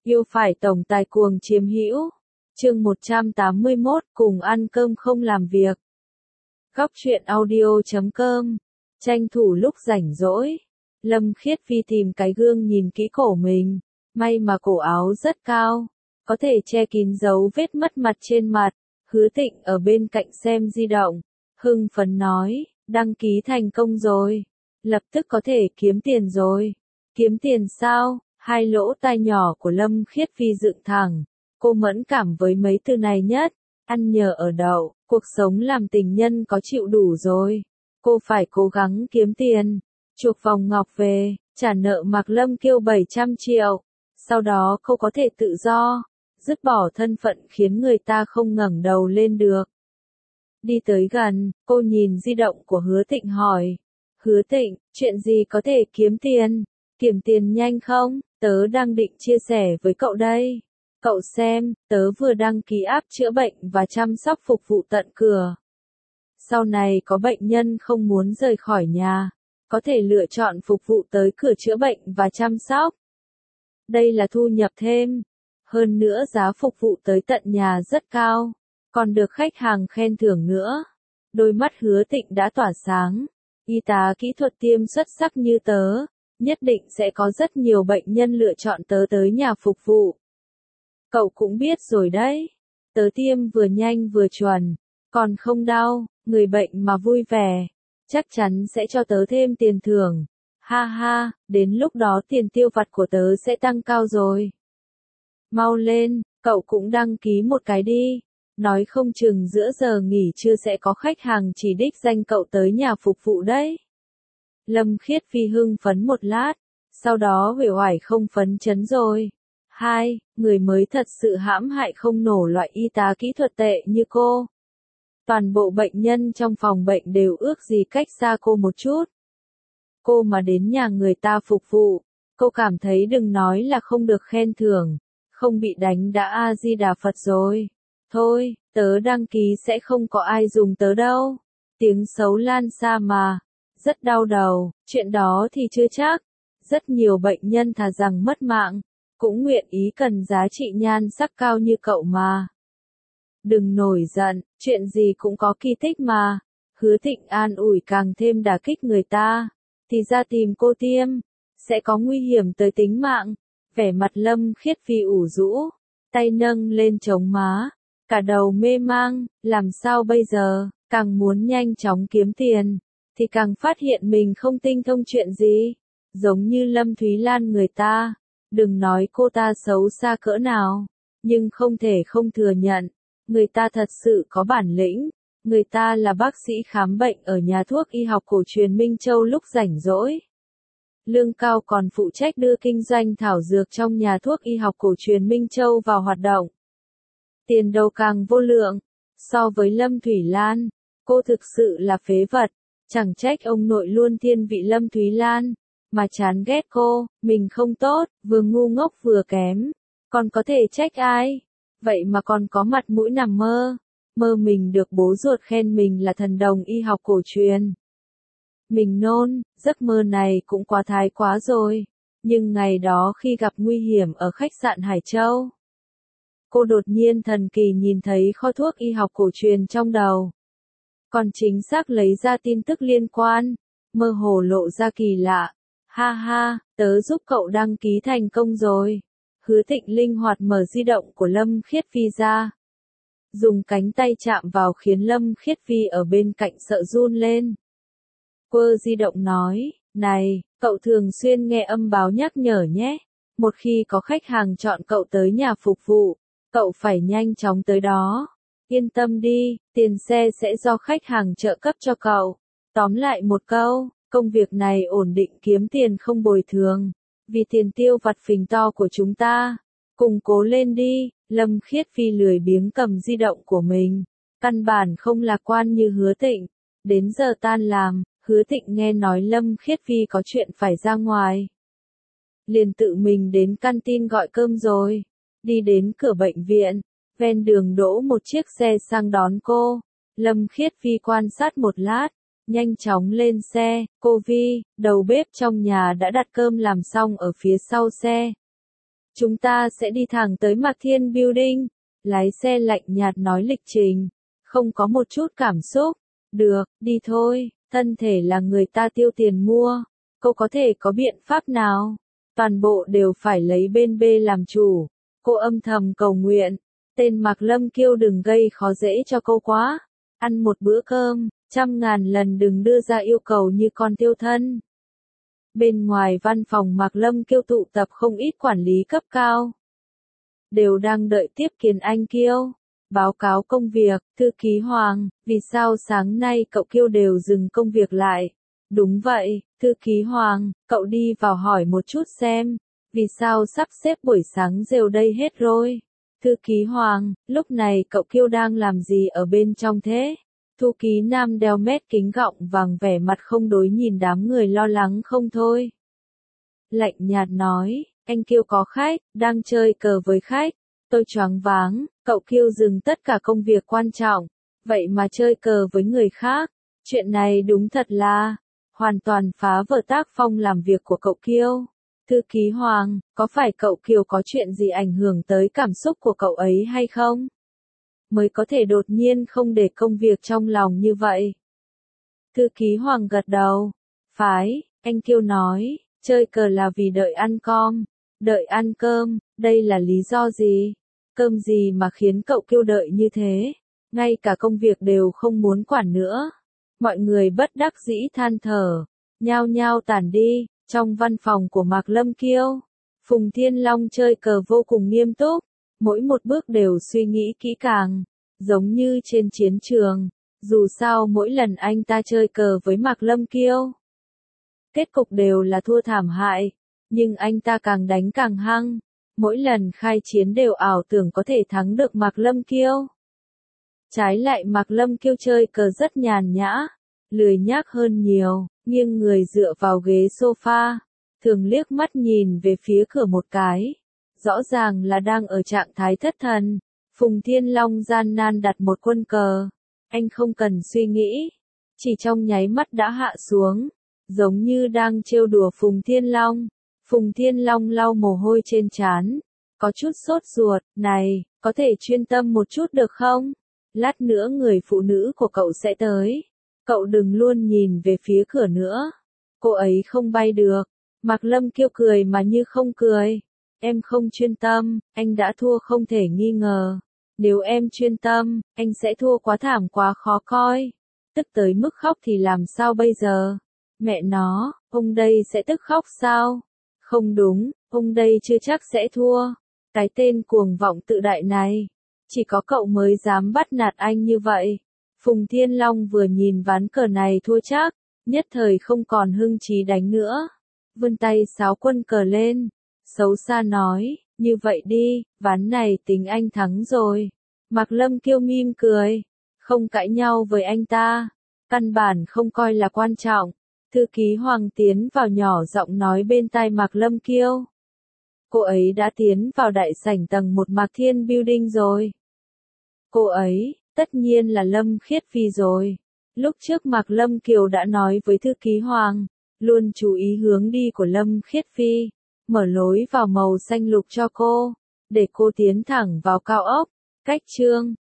Yêu phải tổng tài cuồng chiếm hữu. Chương 181, cùng ăn cơm không làm việc. Góc truyện audio.com. Tranh thủ lúc rảnh rỗi, Lâm Khiết Phi tìm cái gương nhìn kỹ cổ mình, may mà cổ áo rất cao, có thể che kín dấu vết mất mặt trên mặt. Hứa Tịnh ở bên cạnh xem di động, hưng phấn nói, đăng ký thành công rồi, lập tức có thể kiếm tiền rồi. Kiếm tiền sao? Hai lỗ tai nhỏ của Lâm Khiết Phi dựng thẳng, cô mẫn cảm với mấy từ này nhất. Ăn nhờ ở đậu, cuộc sống làm tình nhân có chịu đủ rồi. Cô phải cố gắng kiếm tiền, chuộc vòng ngọc về, trả nợ Mạc Lâm Kiêu 700 triệu. Sau đó cô có thể tự do, dứt bỏ thân phận khiến người ta không ngẩng đầu lên được. Đi tới gần, cô nhìn di động của Hứa Tịnh hỏi. Hứa Tịnh, chuyện gì có thể kiếm tiền? Kiếm tiền nhanh không? Tớ đang định chia sẻ với cậu đây. Cậu xem, tớ vừa đăng ký app chữa bệnh và chăm sóc phục vụ tận cửa. Sau này có bệnh nhân không muốn rời khỏi nhà, có thể lựa chọn phục vụ tới cửa chữa bệnh và chăm sóc. Đây là thu nhập thêm. Hơn nữa giá phục vụ tới tận nhà rất cao, còn được khách hàng khen thưởng nữa. Đôi mắt Hứa Tịnh đã tỏa sáng. Y tá kỹ thuật tiêm xuất sắc như tớ, nhất định sẽ có rất nhiều bệnh nhân lựa chọn tớ tới nhà phục vụ. Cậu cũng biết rồi đấy, tớ tiêm vừa nhanh vừa chuẩn, còn không đau, người bệnh mà vui vẻ, chắc chắn sẽ cho tớ thêm tiền thưởng. Ha ha, đến lúc đó tiền tiêu vặt của tớ sẽ tăng cao rồi. Mau lên, cậu cũng đăng ký một cái đi, nói không chừng giữa giờ nghỉ trưa sẽ có khách hàng chỉ đích danh cậu tới nhà phục vụ đấy. Lâm Khiết Phi hưng phấn một lát, sau đó uể oải không phấn chấn rồi. Hai, người mới thật sự hãm hại không nổ loại y tá kỹ thuật tệ như cô. Toàn bộ bệnh nhân trong phòng bệnh đều ước gì cách xa cô một chút. Cô mà đến nhà người ta phục vụ, cô cảm thấy đừng nói là không được khen thưởng, không bị đánh đã A-di-đà Phật rồi. Thôi, tớ đăng ký sẽ không có ai dùng tớ đâu. Tiếng xấu lan xa mà. Rất đau đầu, chuyện đó thì chưa chắc. Rất nhiều bệnh nhân thà rằng mất mạng, cũng nguyện ý cần giá trị nhan sắc cao như cậu mà. Đừng nổi giận, chuyện gì cũng có kỳ tích mà. Hứa Tịnh an ủi càng thêm đả kích người ta. Thì ra tìm cô tiêm, sẽ có nguy hiểm tới tính mạng. Vẻ mặt Lâm Khiết Phi ủ rũ, tay nâng lên chống má, cả đầu mê mang, làm sao bây giờ, càng muốn nhanh chóng kiếm tiền, thì càng phát hiện mình không tinh thông chuyện gì. Giống như Lâm Thúy Lan người ta, đừng nói cô ta xấu xa cỡ nào, nhưng không thể không thừa nhận, người ta thật sự có bản lĩnh. Người ta là bác sĩ khám bệnh ở nhà thuốc y học cổ truyền Minh Châu lúc rảnh rỗi. Lương cao còn phụ trách đưa kinh doanh thảo dược trong nhà thuốc y học cổ truyền Minh Châu vào hoạt động. Tiền đâu càng vô lượng. So với Lâm Thúy Lan, cô thực sự là phế vật. Chẳng trách ông nội luôn thiên vị Lâm Thúy Lan, mà chán ghét cô. Mình không tốt, vừa ngu ngốc vừa kém, còn có thể trách ai? Vậy mà còn có mặt mũi nằm mơ. Mơ mình được bố ruột khen mình là thần đồng y học cổ truyền. Mình nôn, giấc mơ này cũng quá thái quá rồi. Nhưng ngày đó khi gặp nguy hiểm ở khách sạn Hải Châu, cô đột nhiên thần kỳ nhìn thấy kho thuốc y học cổ truyền trong đầu. Còn chính xác lấy ra tin tức liên quan, mơ hồ lộ ra kỳ lạ. Ha ha, tớ giúp cậu đăng ký thành công rồi. Hứa Tịnh linh hoạt mở di động của Lâm Khiết Phi ra. Dùng cánh tay chạm vào khiến Lâm Khiết Phi ở bên cạnh sợ run lên. Quơ di động nói, này, cậu thường xuyên nghe âm báo nhắc nhở nhé. Một khi có khách hàng chọn cậu tới nhà phục vụ, cậu phải nhanh chóng tới đó. Yên tâm đi, tiền xe sẽ do khách hàng trợ cấp cho cậu. Tóm lại một câu, công việc này ổn định kiếm tiền không bồi thường. Vì tiền tiêu vặt phình to của chúng ta. Cùng cố lên đi. Lâm Khiết Phi lười biếng cầm di động của mình. Căn bản không lạc quan như Hứa Tịnh. Đến giờ tan làm, Hứa Tịnh nghe nói Lâm Khiết Phi có chuyện phải ra ngoài. Liền tự mình đến canteen gọi cơm rồi. Đi đến cửa bệnh viện, ven đường đỗ một chiếc xe sang đón cô. Lâm Khiết Phi quan sát một lát, nhanh chóng lên xe. Cô Vi, đầu bếp trong nhà đã đặt cơm làm xong ở phía sau xe. Chúng ta sẽ đi thẳng tới Mạc Thiên Building. Lái xe lạnh nhạt nói lịch trình, không có một chút cảm xúc. Được, đi thôi, thân thể là người ta tiêu tiền mua. Cô có thể có biện pháp nào? Toàn bộ đều phải lấy bên B làm chủ. Cô âm thầm cầu nguyện. Tên Mạc Lâm Kiêu đừng gây khó dễ cho cô quá. Ăn một bữa cơm, 100.000 lần đừng đưa ra yêu cầu như con tiêu thân. Bên ngoài văn phòng Mạc Lâm Kiêu tụ tập không ít quản lý cấp cao. Đều đang đợi tiếp kiến anh Kiêu. Báo cáo công việc, thư ký Hoàng, vì sao sáng nay cậu Kiêu đều dừng công việc lại? Đúng vậy, thư ký Hoàng, cậu đi vào hỏi một chút xem. Vì sao sắp xếp buổi sáng rêu đây hết rồi? Thư ký Hoàng, lúc này cậu Kiêu đang làm gì ở bên trong thế? Thư ký Nam đeo mét kính gọng vàng vẻ mặt không đối nhìn đám người lo lắng không thôi. Lạnh nhạt nói, anh Kiêu có khách, đang chơi cờ với khách. Tôi choáng váng, cậu Kiêu dừng tất cả công việc quan trọng, vậy mà chơi cờ với người khác. Chuyện này đúng thật là hoàn toàn phá vỡ tác phong làm việc của cậu Kiêu. Thư ký Hoàng, có phải cậu Kiều có chuyện gì ảnh hưởng tới cảm xúc của cậu ấy hay không? Mới có thể đột nhiên không để công việc trong lòng như vậy. Thư ký Hoàng gật đầu. Phái, anh Kiêu nói, chơi cờ là vì đợi ăn cơm. Đợi ăn cơm, đây là lý do gì? Cơm gì mà khiến cậu Kiêu đợi như thế? Ngay cả công việc đều không muốn quản nữa. Mọi người bất đắc dĩ than thở, nhao nhao tản đi. Trong văn phòng của Mạc Lâm Kiêu, Phùng Thiên Long chơi cờ vô cùng nghiêm túc, mỗi một bước đều suy nghĩ kỹ càng, giống như trên chiến trường. Dù sao mỗi lần anh ta chơi cờ với Mạc Lâm Kiêu, kết cục đều là thua thảm hại, nhưng anh ta càng đánh càng hăng, mỗi lần khai chiến đều ảo tưởng có thể thắng được Mạc Lâm Kiêu. Trái lại Mạc Lâm Kiêu chơi cờ rất nhàn nhã, lười nhác hơn nhiều, nghiêng người dựa vào ghế sofa, thường liếc mắt nhìn về phía cửa một cái. Rõ ràng là đang ở trạng thái thất thần. Phùng Thiên Long gian nan đặt một quân cờ. Anh không cần suy nghĩ, chỉ trong nháy mắt đã hạ xuống, giống như đang trêu đùa Phùng Thiên Long. Phùng Thiên Long lau mồ hôi trên trán, có chút sốt ruột, này, có thể chuyên tâm một chút được không? Lát nữa người phụ nữ của cậu sẽ tới. Cậu đừng luôn nhìn về phía cửa nữa. Cô ấy không bay được. Mạc Lâm Kiêu cười mà như không cười. Em không chuyên tâm, anh đã thua không thể nghi ngờ. Nếu em chuyên tâm, anh sẽ thua quá thảm quá khó coi. Tức tới mức khóc thì làm sao bây giờ? Mẹ nó, ông đây sẽ tức khóc sao? Không đúng, ông đây chưa chắc sẽ thua. Cái tên cuồng vọng tự đại này. Chỉ có cậu mới dám bắt nạt anh như vậy. Phùng Thiên Long vừa nhìn ván cờ này thua chắc, nhất thời không còn hưng trí đánh nữa. Vươn tay sáo quân cờ lên, xấu xa nói, như vậy đi, ván này tính anh thắng rồi. Mạc Lâm Kiêu mỉm cười, không cãi nhau với anh ta, căn bản không coi là quan trọng. Thư ký Hoàng tiến vào nhỏ giọng nói bên tai Mạc Lâm Kiêu. Cô ấy đã tiến vào đại sảnh tầng 1 Mạc Thiên Building rồi. Cô ấy, tất nhiên là Lâm Khiết Phi rồi. Lúc trước Mạc Lâm Kiều đã nói với thư ký Hoàng, luôn chú ý hướng đi của Lâm Khiết Phi, mở lối vào màu xanh lục cho cô, để cô tiến thẳng vào cao ốc. Cách chương